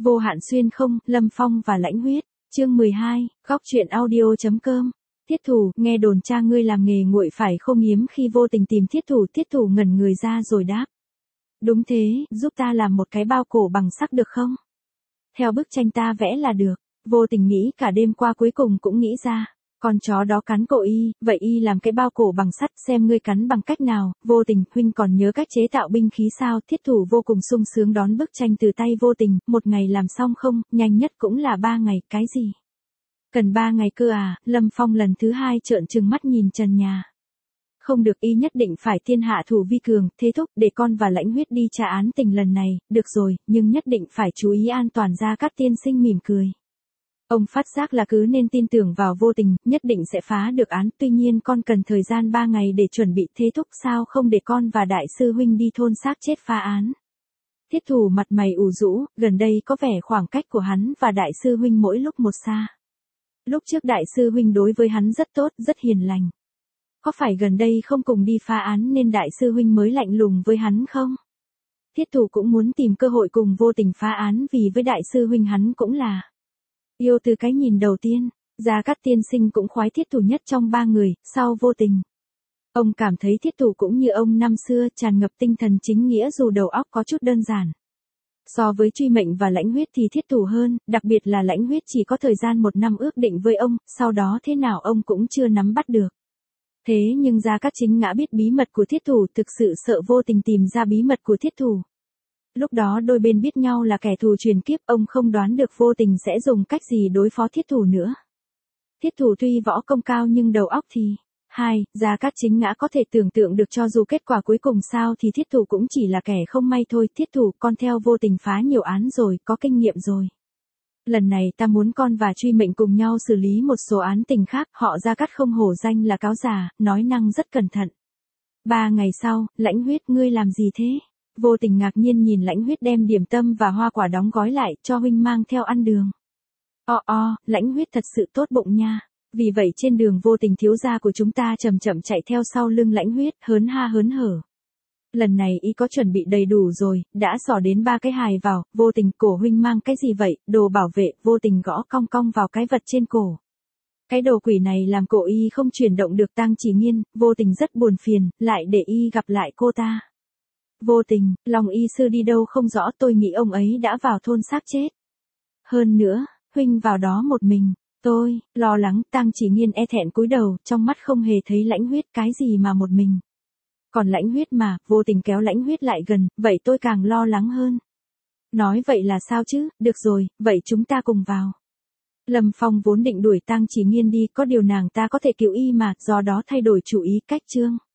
Vô hạn xuyên không, Lâm Phong và Lãnh Huyết. Chương 12, góc truyện audio.com. Thiết Thủ, nghe đồn cha ngươi làm nghề nguội phải không hiếm khi vô tình tìm Thiết Thủ ngẩn người ra rồi đáp. Đúng thế, giúp ta làm một cái bao cổ bằng sắt được không? Theo bức tranh ta vẽ là được. Vô tình nghĩ cả đêm qua cuối cùng cũng nghĩ ra. Con chó đó cắn cổ y, vậy y làm cái bao cổ bằng sắt xem ngươi cắn bằng cách nào. Vô tình, huynh còn nhớ cách chế tạo binh khí sao? Thiết Thủ vô cùng sung sướng đón bức tranh từ tay vô tình, 1 ngày làm xong không, nhanh nhất cũng là 3 ngày, cái gì? Cần 3 ngày cơ à? Lâm Phong lần thứ 2 trợn trừng mắt nhìn trần nhà. Không được, y nhất định phải thiên hạ thủ vi cường, thế thúc, để con và Lãnh Huyết đi tra án tình lần này, được rồi, nhưng nhất định phải chú ý an toàn. Gia Cát tiên sinh mỉm cười. Ông phát giác là cứ nên tin tưởng vào vô tình, nhất định sẽ phá được án, tuy nhiên con cần thời gian 3 ngày để chuẩn bị, thế thúc sao không để con và đại sư huynh đi thôn xác chết phá án. Thiết Thủ mặt mày ủ rũ, gần đây có vẻ khoảng cách của hắn và đại sư huynh mỗi lúc một xa. Lúc trước đại sư huynh đối với hắn rất tốt, rất hiền lành. Có phải gần đây không cùng đi phá án nên đại sư huynh mới lạnh lùng với hắn không? Thiết Thủ cũng muốn tìm cơ hội cùng vô tình phá án vì với đại sư huynh hắn cũng là yêu từ cái nhìn đầu tiên. Gia Cát tiên sinh cũng khoái Thiết Thủ nhất trong 3 người, sau vô tình. Ông cảm thấy Thiết Thủ cũng như ông năm xưa, tràn ngập tinh thần chính nghĩa dù đầu óc có chút đơn giản. So với Truy Mệnh và Lãnh Huyết thì Thiết Thủ hơn, đặc biệt là Lãnh Huyết chỉ có thời gian 1 năm ước định với ông, sau đó thế nào ông cũng chưa nắm bắt được. Thế nhưng Gia Cát chính ngã biết bí mật của Thiết Thủ, thực sự sợ vô tình tìm ra bí mật của Thiết Thủ. Lúc đó đôi bên biết nhau là kẻ thù truyền kiếp, ông không đoán được vô tình sẽ dùng cách gì đối phó Thiết Thủ nữa. Thiết Thủ tuy võ công cao nhưng đầu óc thì... Gia Cát chính ngã có thể tưởng tượng được cho dù kết quả cuối cùng sao thì Thiết Thủ cũng chỉ là kẻ không may thôi. Thiết Thủ, con theo vô tình phá nhiều án rồi, có kinh nghiệm rồi. Lần này ta muốn con và Truy Mệnh cùng nhau xử lý một số án tình khác. Họ Gia Cát không hổ danh là cáo già, nói năng rất cẩn thận. 3 ngày sau, Lãnh Huyết, ngươi làm gì thế? Vô tình ngạc nhiên nhìn Lãnh Huyết đem điểm tâm và hoa quả đóng gói lại, cho huynh mang theo ăn đường. Lãnh Huyết thật sự tốt bụng nha. Vì vậy trên đường vô tình thiếu gia của chúng ta chậm chậm chạy theo sau lưng Lãnh Huyết, hớn ha hớn hở. Lần này y có chuẩn bị đầy đủ rồi, đã xỏ đến 3 cái hài vào. Vô tình, cổ huynh mang cái gì vậy? Đồ bảo vệ. Vô tình gõ cong cong vào cái vật trên cổ. Cái đồ quỷ này làm cổ y không chuyển động được. Tang Chỉ Nghiên, vô tình rất buồn phiền, lại để y gặp lại cô ta. Vô tình, Long y sư đi đâu không rõ, tôi nghĩ ông ấy đã vào thôn xác chết. Hơn nữa, huynh vào đó một mình. Tôi lo lắng. Tang Chỉ Nghiên e thẹn cúi đầu, trong mắt không hề thấy Lãnh Huyết, cái gì mà một mình. Còn Lãnh Huyết mà, vô tình kéo Lãnh Huyết lại gần, vậy tôi càng lo lắng hơn. Nói vậy là sao chứ, được rồi, vậy chúng ta cùng vào. Lâm Phong vốn định đuổi Tang Chỉ Nghiên đi, có điều nàng ta có thể cứu y mà, do đó thay đổi chủ ý cách chương.